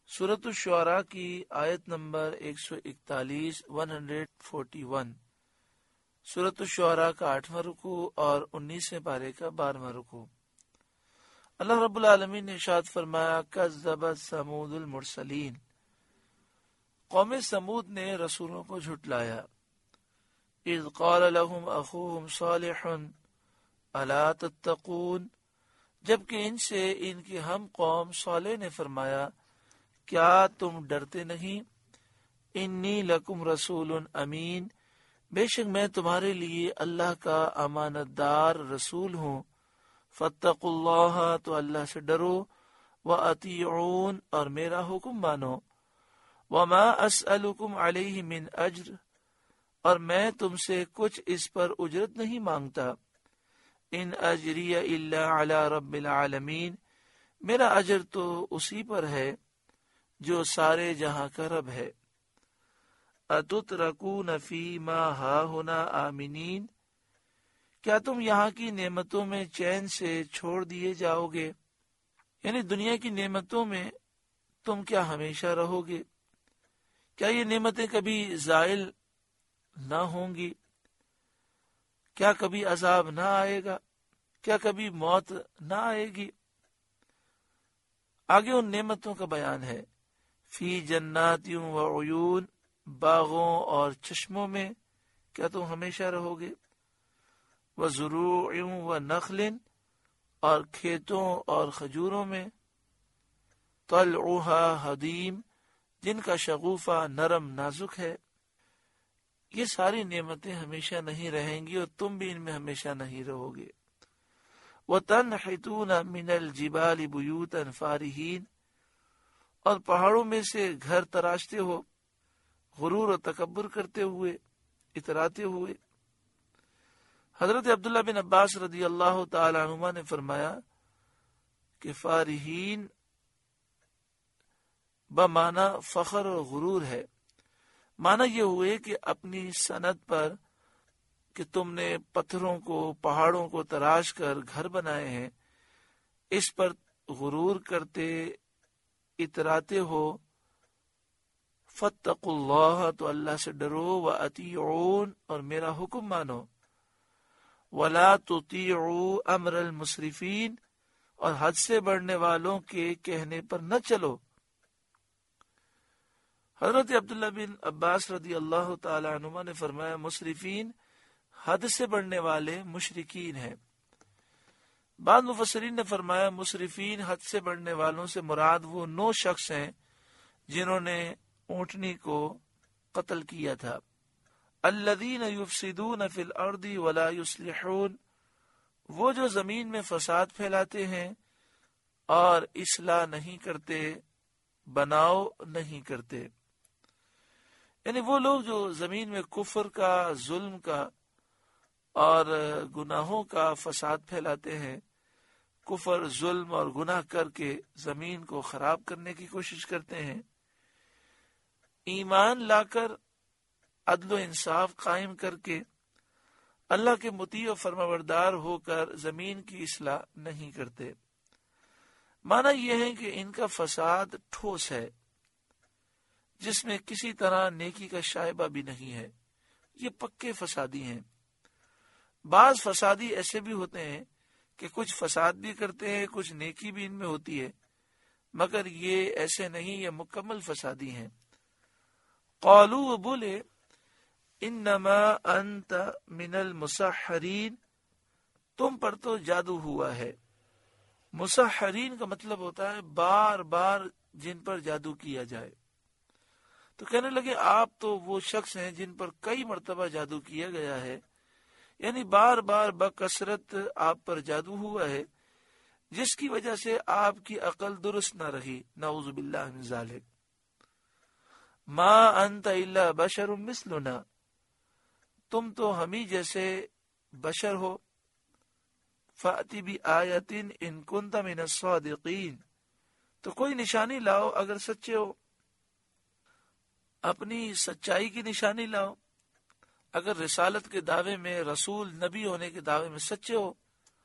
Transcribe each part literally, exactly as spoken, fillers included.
سورۃ الشعراء کی آیت نمبر ایک سو اکتالیس ایک سو اکتالیس، سورۃ الشعراء کا آٹھواں رکوع اور انیسویں پارے کا بارہواں رکوع۔ اللہ رب العالمین نے ارشاد فرمایا کذبت ثمود المرسلین، قوم سمود نے رسولوں کو جھٹلایا۔ اذ قال لهم اخوهم صالح الا تتقون، جبکہ ان سے ان کی ہم قوم صالح نے فرمایا کیا تم ڈرتے نہیں؟ انی لکم رسول امین، بے شک میں تمہارے لیے اللہ کا امانت دار رسول ہوں۔ فاتقوا اللہ، تو اللہ سے ڈرو، واطیعون، اور میرا حکم مانو۔ وما اسألکم علیہ من اجر، اور میں تم سے کچھ اس پر اجرت نہیں مانگتا۔ ان اجری الا علی رب العالمین، میرا اجر تو اسی پر ہے جو سارے جہاں کا رب ہے۔ اتترکون فی ما ہاہنا آمنین، کیا تم یہاں کی نعمتوں میں چین سے چھوڑ دیے جاؤ گے؟ یعنی دنیا کی نعمتوں میں تم کیا ہمیشہ رہو گے؟ کیا یہ نعمتیں کبھی زائل نہ ہوں گی؟ کیا کبھی عذاب نہ آئے گا؟ کیا کبھی موت نہ آئے گی؟ آگے ان نعمتوں کا بیان ہے۔ فی جنات و عیون، باغوں اور چشموں میں کیا تم ہمیشہ رہو گے؟ وزروع و نخل، اور کھیتوں اور کھجوروں میں۔ طلعها حدیم، جن کا شگوفہ نرم نازک ہے۔ یہ ساری نعمتیں ہمیشہ نہیں رہیں گی اور تم بھی ان میں ہمیشہ نہیں رہو گے۔ وَتَنْحِتُونَ مِنَ الْجِبَالِ بُيُوتًا فَارِحِينَ، اور پہاڑوں میں سے گھر تراشتے ہو غرور و تکبر کرتے ہوئے، اتراتے ہوئے۔ حضرت عبداللہ بن عباس رضی اللہ تعالی عنہما نے فرمایا کہ فارحین بمعنی فخر و غرور ہے۔ معنی یہ ہوئے کہ اپنی صنعت پر کہ تم نے پتھروں کو، پہاڑوں کو تراش کر گھر بنائے ہیں، اس پر غرور کرتے اتراتے ہو۔ فاتقوا اللہ، تو اللہ سے ڈرو، واطیعون، اور میرا حکم مانو۔ ولا تطیعوا امر المسرفین، اور حد سے بڑھنے والوں کے کہنے پر نہ چلو۔ حضرت عبداللہ بن عباس رضی اللہ تعالی عنہما نے فرمایا مسرفین حد سے بڑھنے والے مشرکین ہیں۔ بعض مفسرین نے فرمایا مسرفین حد سے بڑھنے والوں سے مراد وہ نو شخص ہیں جنہوں نے اونٹنی کو قتل کیا تھا۔ الذین یفسدون فی الارض ولا یصلحون، وہ جو زمین میں فساد پھیلاتے ہیں اور اصلاح نہیں کرتے، بناؤ نہیں کرتے۔ یعنی وہ لوگ جو زمین میں کفر کا، ظلم کا اور گناہوں کا فساد پھیلاتے ہیں، کفر، ظلم اور گناہ کر کے زمین کو خراب کرنے کی کوشش کرتے ہیں، ایمان لا کر عدل و انصاف قائم کر کے اللہ کے مطیع و فرمانبردار ہو کر زمین کی اصلاح نہیں کرتے۔ معنی یہ ہے کہ ان کا فساد ٹھوس ہے، جس میں کسی طرح نیکی کا شائبہ بھی نہیں ہے۔ یہ پکے فسادی ہیں۔ بعض فسادی ایسے بھی ہوتے ہیں کہ کچھ فساد بھی کرتے ہیں، کچھ نیکی بھی ان میں ہوتی ہے، مگر یہ ایسے نہیں، یہ مکمل فسادی ہیں۔ قالوا، وہ بولے، انما انت من المسحرین، تم پر تو جادو ہوا ہے۔ مسحرین کا مطلب ہوتا ہے بار بار جن پر جادو کیا جائے۔ تو کہنے لگے آپ تو وہ شخص ہیں جن پر کئی مرتبہ جادو کیا گیا ہے، یعنی بار بار بکثرت آپ پر جادو ہوا ہے، جس کی وجہ سے آپ کی عقل درست نہ رہی، نعوذ باللہ من ذالک۔ ما انت الا بشر مثلنا، تم تو ہمیں جیسے بشر ہو۔ فأتی بآیۃ ان کنت من الصادقین، تو کوئی نشانی لاؤ اگر سچے ہو، اپنی سچائی کی نشانی لاؤ، اگر رسالت کے دعوے میں، رسول نبی ہونے کے دعوے میں سچے ہو۔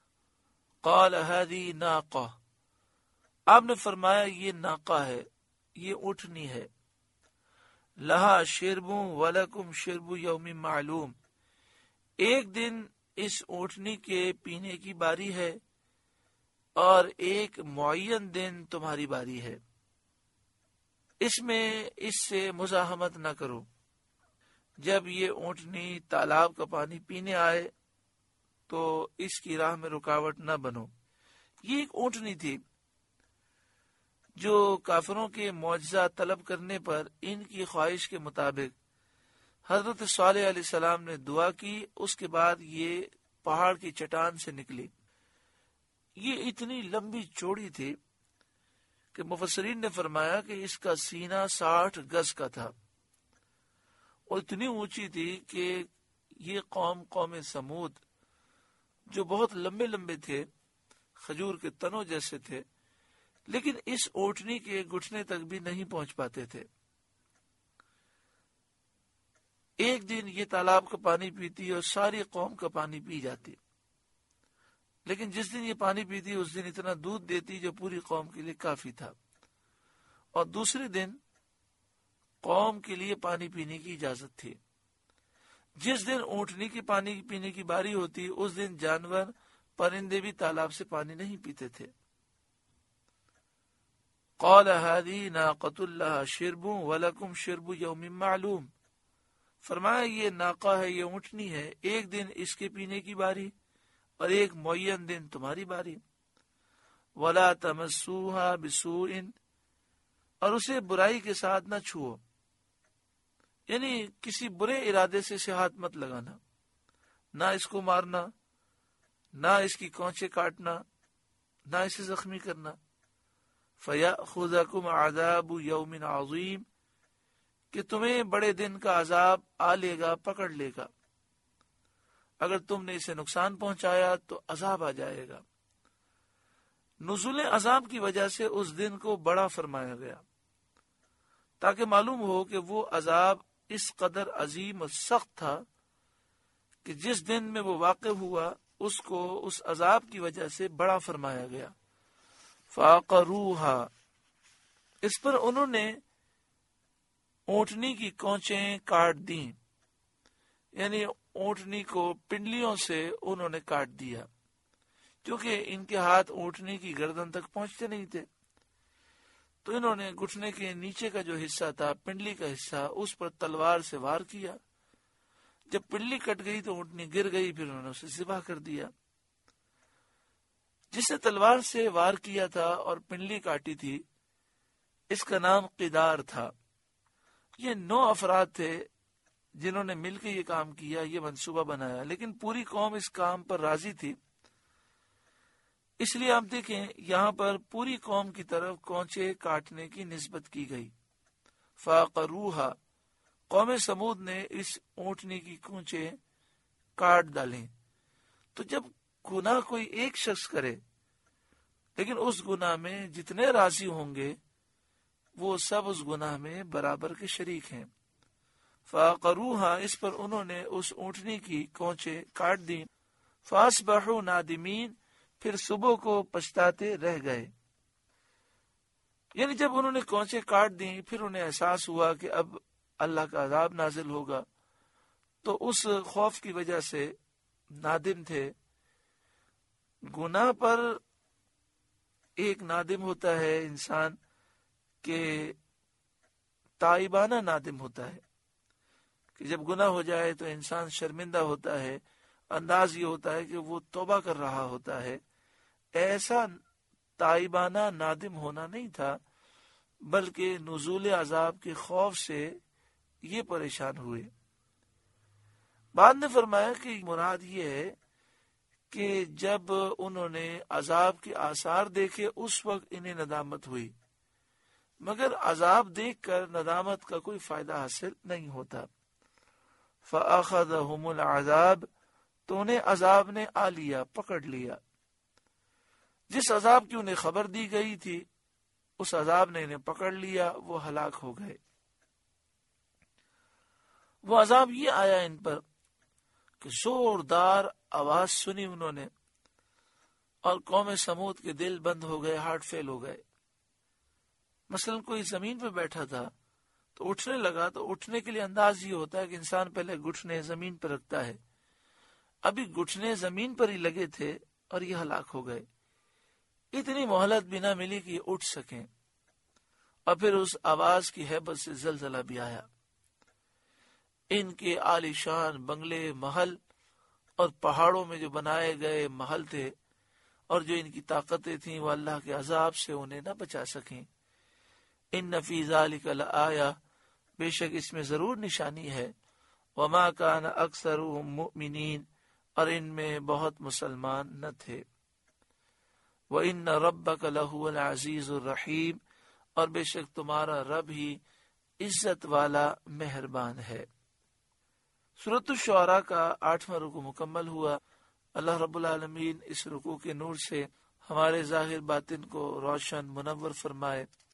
قال هذه ناقہ، آپ نے فرمایا یہ ناقہ ہے، یہ اونٹنی ہے، لہا شربوں ولکم شرب یوم معلوم، ایک دن اس اونٹنی کے پینے کی باری ہے اور ایک معین دن تمہاری باری ہے، اس میں اس سے مزاحمت نہ کرو۔ جب یہ اونٹنی تالاب کا پانی پینے آئے تو اس کی راہ میں رکاوٹ نہ بنو۔ یہ ایک اونٹنی تھی جو کافروں کے معجزہ طلب کرنے پر ان کی خواہش کے مطابق حضرت صالح علیہ السلام نے دعا کی، اس کے بعد یہ پہاڑ کی چٹان سے نکلی۔ یہ اتنی لمبی چوڑی تھی کہ مفسرین نے فرمایا کہ اس کا سینہ ساٹھ گز کا تھا، اور اتنی اونچی تھی کہ یہ قوم قوم سمود جو بہت لمبے لمبے تھے، کھجور کے تنوں جیسے تھے، لیکن اس اونٹنی کے گھٹنے تک بھی نہیں پہنچ پاتے تھے۔ ایک دن یہ تالاب کا پانی پیتی اور ساری قوم کا پانی پی جاتی، لیکن جس دن یہ پانی پیتی اس دن اتنا دودھ دیتی جو پوری قوم کے لیے کافی تھا، اور دوسرے دن قوم کے لیے پانی پینے کی اجازت تھی۔ جس دن اونٹنی کی پانی پینے کی باری ہوتی اس دن جانور پرندے بھی تالاب سے پانی نہیں پیتے تھے۔ قال هذه ناقۃ لها شرب ولکم شرب یوم معلوم، فرمایا یہ ناقہ ہے، یہ اونٹنی ہے، ایک دن اس کے پینے کی باری اور ایک معین دن تمہاری باری۔ ولا تمسوها بسوء، اور اسے برائی کے ساتھ نہ چھوؤ، یعنی کسی برے ارادے سے اسے ہاتھ مت لگانا، نہ اس کو مارنا، نہ اس کی کونچے کاٹنا، نہ اسے زخمی کرنا۔ فَيَأْخُذَكُمْ عَذَابُ يَوْمٍ عَظِيمٍ، کہ تمہیں بڑے دن کا عذاب آ لے گا، پکڑ لے گا۔ اگر تم نے اسے نقصان پہنچایا تو عذاب آ جائے گا۔ نزول عذاب کی وجہ سے اس دن کو بڑا فرمایا گیا تاکہ معلوم ہو کہ وہ عذاب اس قدر عظیم اور سخت تھا کہ جس دن میں وہ واقع ہوا اس کو اس عذاب کی وجہ سے بڑا فرمایا گیا۔ فَعَقَرُوهَا، اس پر انہوں نے اونٹنی کی کونچیں کاٹ دیں، یعنی اونٹنی کو پنڈلیوں سے انہوں نے کاٹ دیا، کیونکہ ان کے ہاتھ اونٹنی کی گردن تک پہنچتے نہیں تھے، تو انہوں نے گھٹنے کے نیچے کا جو حصہ تھا، پنڈلی کا حصہ، اس پر تلوار سے وار کیا۔ جب پنڈلی کٹ گئی تو اونٹنی گر گئی، پھر انہوں نے اسے ذبح کر دیا۔ جسے تلوار سے وار کیا تھا اور پنڈلی کاٹی تھی اس کا نام قدار تھا۔ یہ نو افراد تھے جنہوں نے مل کے یہ کام کیا، یہ منصوبہ بنایا، لیکن پوری قوم اس کام پر راضی تھی، اس لیے آپ دیکھیں یہاں پر پوری قوم کی طرف کونچے کاٹنے کی نسبت کی گئی۔ فَعَقَرُوهَا، قوم سمود نے اس اونٹنی کی کونچے کاٹ ڈالیں۔ تو جب گناہ کوئی ایک شخص کرے لیکن اس گناہ میں جتنے راضی ہوں گے وہ سب اس گناہ میں برابر کے شریک ہیں۔ فَعَقَرُوهَا، اس پر انہوں نے اس اونٹنی کی کونچے کاٹ دیں۔ فَأَصْبَحُوا نَادِمِينَ، پھر صبح کو پچھتاتے رہ گئے۔ یعنی جب انہوں نے کونچے کاٹ دیں پھر انہیں احساس ہوا کہ اب اللہ کا عذاب نازل ہوگا، تو اس خوف کی وجہ سے نادم تھے۔ گناہ پر ایک نادم ہوتا ہے انسان کہ تائبانہ نادم ہوتا ہے، کہ جب گناہ ہو جائے تو انسان شرمندہ ہوتا ہے، انداز یہ ہوتا ہے کہ وہ توبہ کر رہا ہوتا ہے۔ ایسا تائبانہ نادم ہونا نہیں تھا، بلکہ نزول عذاب کے خوف سے یہ پریشان ہوئے۔ بعد نے فرمایا کہ مراد یہ ہے کہ جب انہوں نے عذاب کے آثار دیکھے اس وقت انہیں ندامت ہوئی، مگر عذاب دیکھ کر ندامت کا کوئی فائدہ حاصل نہیں ہوتا۔ فَأَخَذَهُمُ الْعَذَابُ، تو انہیں عذاب نے آ لیا، پکڑ لیا۔ جس عذاب کی انہیں خبر دی گئی تھی اس عذاب نے انہیں پکڑ لیا، وہ ہلاک ہو گئے۔ وہ عذاب یہ آیا ان پر کہ زوردار آواز سنی انہوں نے، اور قوم سمود کے دل بند ہو گئے، ہارٹ فیل ہو گئے۔ مثلا کوئی زمین پہ بیٹھا تھا تو اٹھنے لگا، تو اٹھنے کے لیے انداز یہ ہوتا ہے کہ انسان پہلے گھٹنے زمین پر رکھتا ہے. ابھی گھٹنے زمین پر ہی لگے تھے اور یہ ہلاک ہو گئے. اتنی مہلت بھی نہ ملی کہ یہ اٹھ سکیں، اور پھر اس آواز کی ہیبت سے زلزلہ بھی آیا. ان کے عالی شان بنگلے، محل اور پہاڑوں میں جو بنائے گئے محل تھے اور جو ان کی طاقتیں تھیں وہ اللہ کے عذاب سے انہیں نہ بچا سکیں. ان فی ذلک لآیہ، بے شک اس میں ضرور نشانی ہے. وما کان اکثرهم مؤمنین، اور ان میں بہت مسلمان نہ تھے. وان ربک لہو العزیز الرحیم، اور بے شک تمہارا رب ہی عزت والا مہربان ہے. سورۃ الشعراء کا آٹھواں رکوع مکمل ہوا. اللہ رب العالمین اس رکوع کے نور سے ہمارے ظاہر باطن کو روشن منور فرمائے.